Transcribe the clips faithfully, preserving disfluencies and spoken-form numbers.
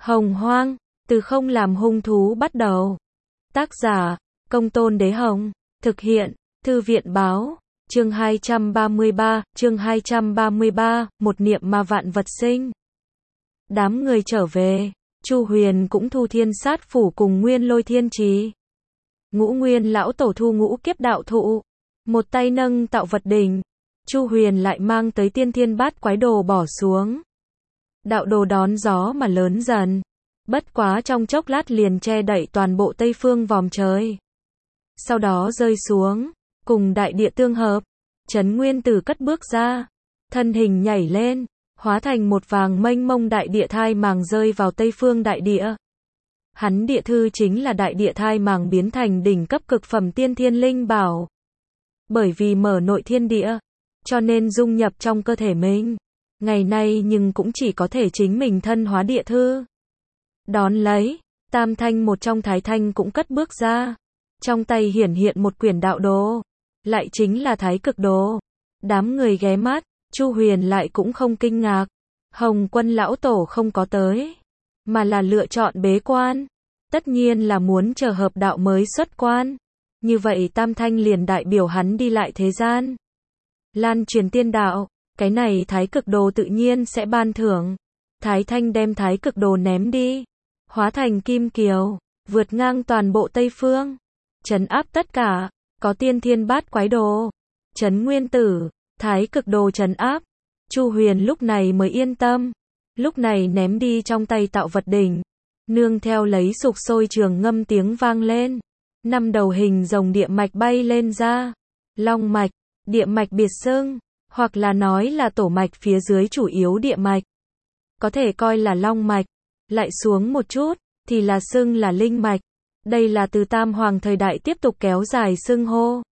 Hồng Hoang, từ không làm hung thú bắt đầu. Tác giả, Công Tôn Đế Hồng. Thực hiện, Thư viện Báo. Chương hai trăm ba mươi ba, chương hai trăm ba mươi ba, một niệm mà vạn vật sinh. Đám người trở về, Chu Huyền cũng thu thiên sát phủ cùng Nguyên Lôi Thiên Trì. Ngũ Nguyên lão tổ thu ngũ kiếp đạo thụ, một tay nâng tạo vật đỉnh, Chu Huyền lại mang tới tiên thiên bát quái đồ bỏ xuống. Đạo đồ đón gió mà lớn dần, bất quá trong chốc lát liền che đậy toàn bộ tây phương vòm trời. Sau đó rơi xuống, cùng đại địa tương hợp, Trấn Nguyên Tử cất bước ra, thân hình nhảy lên, hóa thành một vàng mênh mông đại địa thai màng rơi vào tây phương đại địa. Hắn địa thư chính là đại địa thai màng biến thành đỉnh cấp cực phẩm tiên thiên linh bảo. Bởi vì mở nội thiên địa, cho nên dung nhập trong cơ thể mình. Ngày nay nhưng cũng chỉ có thể chính mình thân hóa địa thư. Đón lấy, Tam Thanh một trong Thái Thanh cũng cất bước ra. Trong tay hiển hiện một quyển đạo đồ, lại chính là Thái Cực Đồ. Đám người ghé mắt, Chu Huyền lại cũng không kinh ngạc. Hồng Quân lão tổ không có tới, mà là lựa chọn bế quan. Tất nhiên là muốn chờ hợp đạo mới xuất quan. Như vậy Tam Thanh liền đại biểu hắn đi lại thế gian, lan truyền tiên đạo. Cái này Thái Cực Đồ tự nhiên sẽ ban thưởng. Thái Thanh đem Thái Cực Đồ ném đi, hóa thành kim kiều, vượt ngang toàn bộ Tây Phương, trấn áp tất cả. Có tiên thiên bát quái đồ, Trấn Nguyên Tử, Thái Cực Đồ trấn áp. Chu Huyền lúc này mới yên tâm. Lúc này ném đi trong tay tạo vật đỉnh, nương theo lấy sục sôi trường ngâm tiếng vang lên. Năm đầu hình rồng địa mạch bay lên ra. Long mạch, địa mạch biệt xưng, hoặc là nói là tổ mạch phía dưới chủ yếu địa mạch. Có thể coi là long mạch, lại xuống một chút, thì là xưng là linh mạch. Đây là từ Tam Hoàng thời đại tiếp tục kéo dài xưng hô.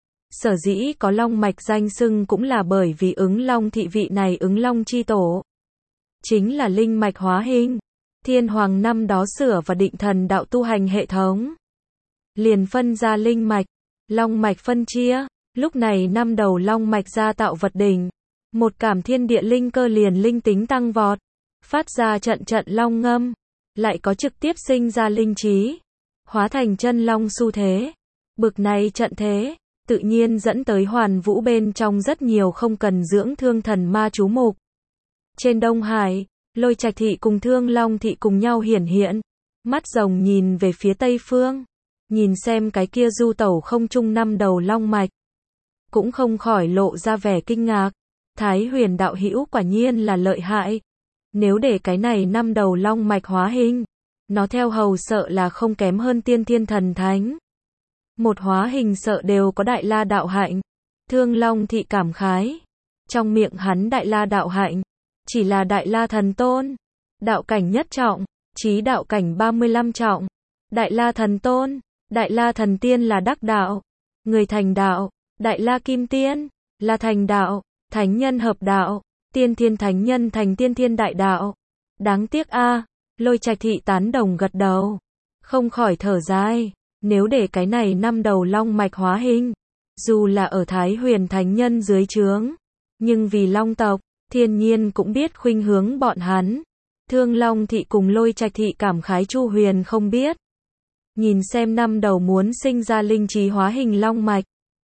Sở dĩ có long mạch danh xưng cũng là bởi vì ứng long thị vị này ứng long chi tổ, chính là linh mạch hóa hình. Thiên Hoàng năm đó sửa và định thần đạo tu hành hệ thống, liền phân ra linh mạch, long mạch phân chia. Lúc này năm đầu long mạch ra tạo vật đỉnh, một cảm thiên địa linh cơ liền linh tính tăng vọt, phát ra trận trận long ngâm, lại có trực tiếp sinh ra linh trí, hóa thành chân long xu thế. Bực này trận thế, tự nhiên dẫn tới hoàn vũ bên trong rất nhiều không cần dưỡng thương thần ma chú mục. Trên Đông Hải, Lôi Trạch thị cùng Thương Long thị cùng nhau hiển hiện, mắt rồng nhìn về phía Tây Phương, nhìn xem cái kia du tẩu không trung năm đầu long mạch, cũng không khỏi lộ ra vẻ kinh ngạc. Thái Huyền đạo hữu quả nhiên là lợi hại. Nếu để cái này năm đầu long mạch hóa hình, nó theo hầu sợ là không kém hơn tiên thiên thần thánh. Một hóa hình sợ đều có đại la đạo hạnh. Thương Long thị cảm khái. Trong miệng hắn đại la đạo hạnh, chỉ là đại la thần tôn. Đạo cảnh nhất trọng, chí đạo cảnh ba mươi lăm trọng. Đại la thần tôn, đại la thần tiên là đắc đạo. Người thành đạo, đại la kim tiên, là thành đạo. Thánh nhân hợp đạo, tiên thiên thánh nhân thành tiên thiên đại đạo. Đáng tiếc a. À, Lôi Trạch thị tán đồng gật đầu, không khỏi thở dài. Nếu để cái này năm đầu long mạch hóa hình, dù là ở Thái Huyền thánh nhân dưới trướng, nhưng vì long tộc, thiên nhiên cũng biết khuynh hướng bọn hắn. Thương Long thị cùng Lôi Trạch thị cảm khái Chu Huyền không biết. Nhìn xem năm đầu muốn sinh ra linh trí hóa hình long mạch,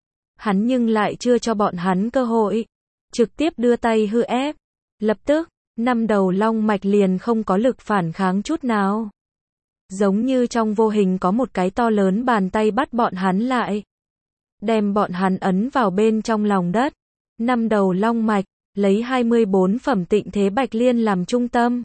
hắn nhưng lại chưa cho bọn hắn cơ hội, trực tiếp đưa tay hư ép. Lập tức, năm đầu long mạch liền không có lực phản kháng chút nào. Giống như trong vô hình có một cái to lớn bàn tay bắt bọn hắn lại, đem bọn hắn ấn vào bên trong lòng đất. Năm đầu long mạch, lấy hai mươi bốn phẩm tịnh thế bạch liên làm trung tâm.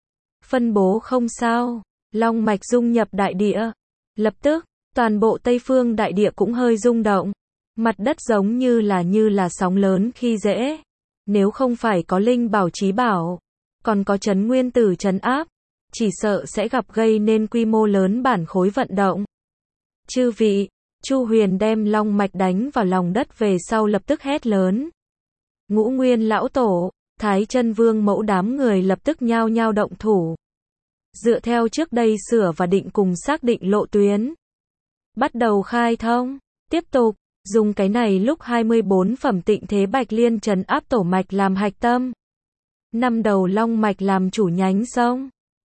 Phân bố không sao, long mạch dung nhập đại địa. Lập tức, toàn bộ Tây Phương đại địa cũng hơi rung động. Mặt đất giống như là như là sóng lớn khi dễ. Nếu không phải có linh bảo chí bảo, còn có Trấn Nguyên Tử trấn áp, chỉ sợ sẽ gặp gây nên quy mô lớn bản khối vận động. Chư vị, Chu Huyền đem long mạch đánh vào lòng đất về sau lập tức hét lớn. Ngũ Nguyên lão tổ, Thái Chân Vương mẫu đám người lập tức nhao nhao động thủ. Dựa theo trước đây sửa và định cùng xác định lộ tuyến, bắt đầu khai thông, tiếp tục dùng cái này lúc hai mươi bốn phẩm tịnh thế bạch liên trấn áp tổ mạch làm hạch tâm, năm đầu long mạch làm chủ nhánh sông,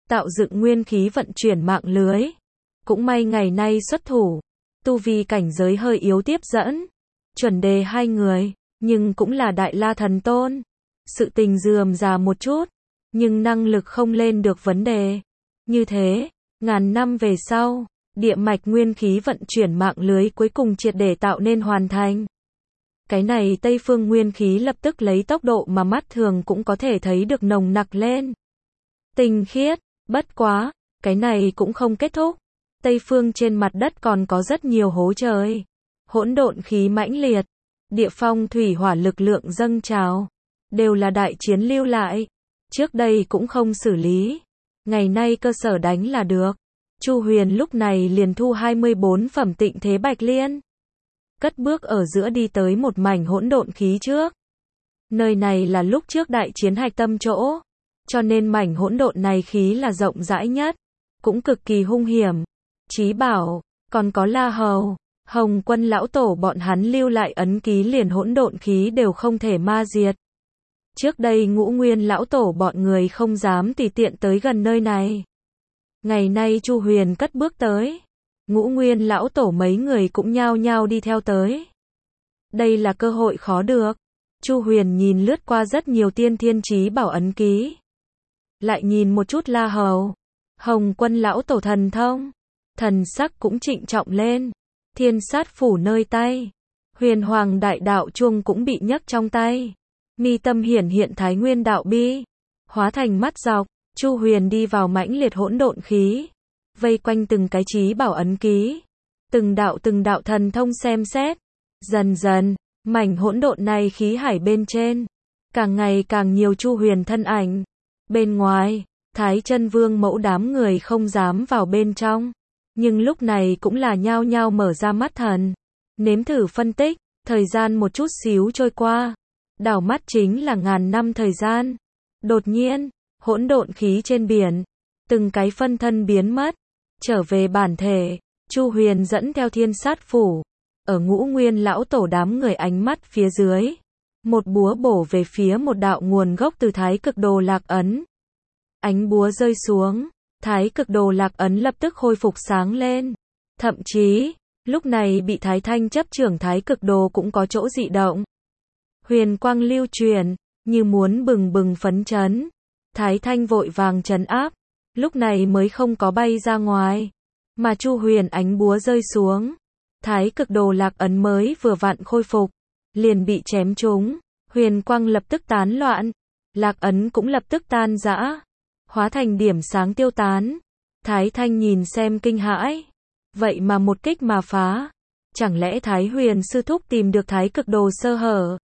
tạo dựng nguyên khí vận chuyển mạng lưới. Cũng may ngày nay xuất thủ, tu vi cảnh giới hơi yếu tiếp dẫn, chuẩn đề hai người, nhưng cũng là Đại La Thần Tôn. Sự tình rườm rà một chút, nhưng năng lực không lên được vấn đề. Như thế, ngàn năm về sau, địa mạch nguyên khí vận chuyển mạng lưới cuối cùng triệt để tạo nên hoàn thành. Cái này Tây phương nguyên khí lập tức lấy tốc độ mà mắt thường cũng có thể thấy được nồng nặc lên. Tinh khiết, bất quá, cái này cũng không kết thúc. Tây phương trên mặt đất còn có rất nhiều hố trời. Hỗn độn khí mãnh liệt, địa phong thủy hỏa lực lượng dâng trào, đều là đại chiến lưu lại. Trước đây cũng không xử lý, ngày nay cơ sở đánh là được. Chu Huyền lúc này liền thu hai mươi bốn phẩm tịnh thế bạch liên, cất bước ở giữa đi tới một mảnh hỗn độn khí trước. Nơi này là lúc trước đại chiến hạch tâm chỗ, cho nên mảnh hỗn độn này khí là rộng rãi nhất, cũng cực kỳ hung hiểm. Chí bảo, còn có La Hầu, Hồng Quân lão tổ bọn hắn lưu lại ấn ký liền hỗn độn khí đều không thể ma diệt. Trước đây Ngũ Nguyên lão tổ bọn người không dám tùy tiện tới gần nơi này. Ngày nay Chu Huyền cất bước tới, Ngũ Nguyên lão tổ mấy người cũng nhao nhao đi theo tới. Đây là cơ hội khó được. Chu Huyền nhìn lướt qua rất nhiều tiên thiên chí bảo ấn ký, lại nhìn một chút La Hầu, Hồng Quân lão tổ thần thông, thần sắc cũng trịnh trọng lên. Thiên sát phủ nơi tay, Huyền Hoàng đại đạo chuông cũng bị nhấc trong tay. Mi tâm hiển hiện Thái Nguyên đạo bi, hóa thành mắt dọc. Chu Huyền đi vào mãnh liệt hỗn độn khí, vây quanh từng cái chí bảo ấn ký, từng đạo từng đạo thần thông xem xét. Dần dần, mảnh hỗn độn này khí hải bên trên, càng ngày càng nhiều Chu Huyền thân ảnh. Bên ngoài, Thái Chân Vương mẫu đám người không dám vào bên trong, nhưng lúc này cũng là nhao nhao mở ra mắt thần, nếm thử phân tích. Thời gian một chút xíu trôi qua, đảo mắt chính là ngàn năm thời gian. Đột nhiên, hỗn độn khí trên biển, từng cái phân thân biến mất, trở về bản thể. Chu Huyền dẫn theo thiên sát phủ, ở Ngũ Nguyên lão tổ đám người ánh mắt phía dưới, một búa bổ về phía một đạo nguồn gốc từ Thái Cực Đồ Lạc Ấn. Ánh búa rơi xuống, Thái Cực Đồ Lạc Ấn lập tức khôi phục sáng lên. Thậm chí, lúc này bị Thái Thanh chấp trưởng Thái Cực Đồ cũng có chỗ dị động. Huyền quang lưu truyền, như muốn bừng bừng phấn chấn. Thái Thanh vội vàng trấn áp, lúc này mới không có bay ra ngoài. Mà Chu Huyền ánh búa rơi xuống, Thái Cực Đồ Lạc Ấn mới vừa vặn khôi phục, liền bị chém trúng. Huyền quang lập tức tán loạn, Lạc Ấn cũng lập tức tan rã, hóa thành điểm sáng tiêu tán. Thái Thanh nhìn xem kinh hãi, vậy mà một kích mà phá. Chẳng lẽ Thái Huyền sư thúc tìm được Thái Cực Đồ sơ hở?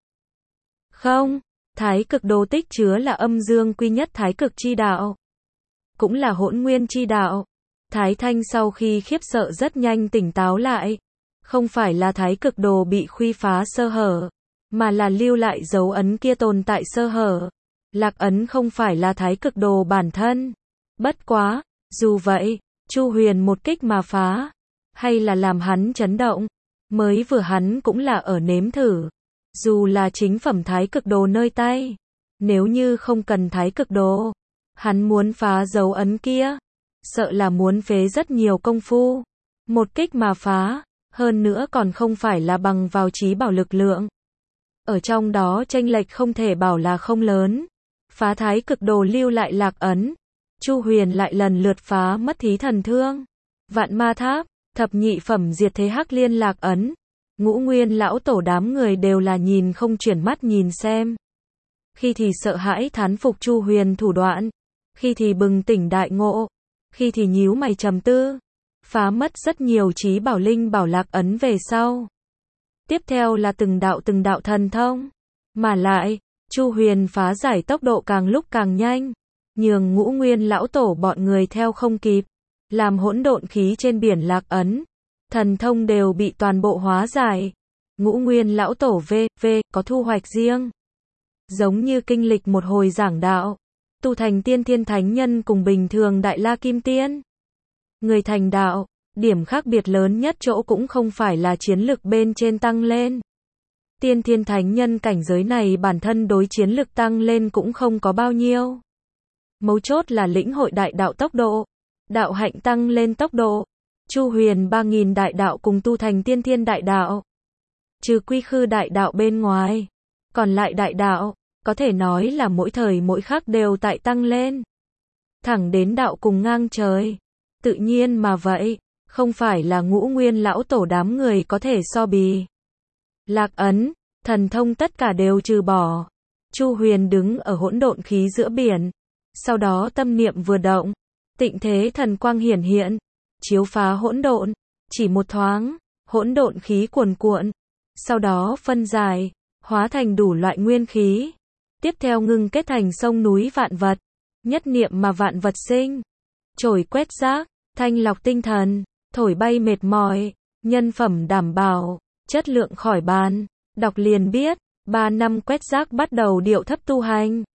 Không, Thái Cực Đồ tích chứa là âm dương quy nhất Thái Cực chi đạo, cũng là hỗn nguyên chi đạo. Thái Thanh sau khi khiếp sợ rất nhanh tỉnh táo lại, không phải là Thái Cực Đồ bị khuy phá sơ hở, mà là lưu lại dấu ấn kia tồn tại sơ hở. Lạc ấn không phải là Thái Cực Đồ bản thân. Bất quá, dù vậy, Chu Huyền một kích mà phá, hay là làm hắn chấn động. Mới vừa hắn cũng là ở nếm thử, dù là chính phẩm Thái Cực Đồ nơi tay, nếu như không cần Thái Cực Đồ, hắn muốn phá dấu ấn kia, sợ là muốn phế rất nhiều công phu. Một kích mà phá, hơn nữa còn không phải là bằng vào chí bảo lực lượng. Ở trong đó chênh lệch không thể bảo là không lớn. Phá Thái Cực Đồ lưu lại lạc ấn, Chu Huyền lại lần lượt phá mất Thí Thần Thương, Vạn Ma Tháp, thập nhị phẩm diệt thế Hắc Liên lạc ấn. Ngũ Nguyên lão tổ đám người đều là nhìn không chuyển mắt nhìn xem. Khi thì sợ hãi thán phục Chu Huyền thủ đoạn, khi thì bừng tỉnh đại ngộ, khi thì nhíu mày trầm tư. Phá mất rất nhiều chí bảo linh bảo lạc ấn về sau, tiếp theo là từng đạo từng đạo thần thông, mà lại Chu Huyền phá giải tốc độ càng lúc càng nhanh, nhường Ngũ Nguyên lão tổ bọn người theo không kịp, làm hỗn độn khí trên biển lạc ấn, thần thông đều bị toàn bộ hóa giải. Ngũ Nguyên lão tổ V, V, có thu hoạch riêng. Giống như kinh lịch một hồi giảng đạo, tu thành tiên thiên thánh nhân cùng bình thường đại la kim tiên. Người thành đạo, điểm khác biệt lớn nhất chỗ cũng không phải là chiến lực bên trên tăng lên. Tiên thiên thánh nhân cảnh giới này bản thân đối chiến lực tăng lên cũng không có bao nhiêu, Mấu chốt là lĩnh hội đại đạo tốc độ. Đạo hạnh tăng lên tốc độ. Chu huyền ba nghìn đại đạo cùng tu thành tiên thiên đại đạo. Trừ quy khư đại đạo bên ngoài. Còn lại đại đạo, có thể nói là mỗi thời mỗi khắc đều tại tăng lên. Thẳng đến đạo cùng ngang trời. Tự nhiên mà vậy, không phải là ngũ nguyên lão tổ đám người có thể so bì. Lạc ấn, thần thông tất cả đều trừ bỏ. Chu huyền đứng ở hỗn độn khí giữa biển. Sau đó tâm niệm vừa động. Tịnh thế thần quang hiển hiện. Chiếu phá hỗn độn. Chỉ một thoáng, hỗn độn khí cuồn cuộn. Sau đó phân giải, hóa thành đủ loại nguyên khí. Tiếp theo ngưng kết thành sông núi vạn vật. Nhất niệm mà vạn vật sinh. Trổi quét rác, thanh lọc tinh thần, thổi bay mệt mỏi, nhân phẩm đảm bảo, chất lượng khỏi bàn. Đọc liền biết, ba năm quét rác bắt đầu điệu thấp tu hành.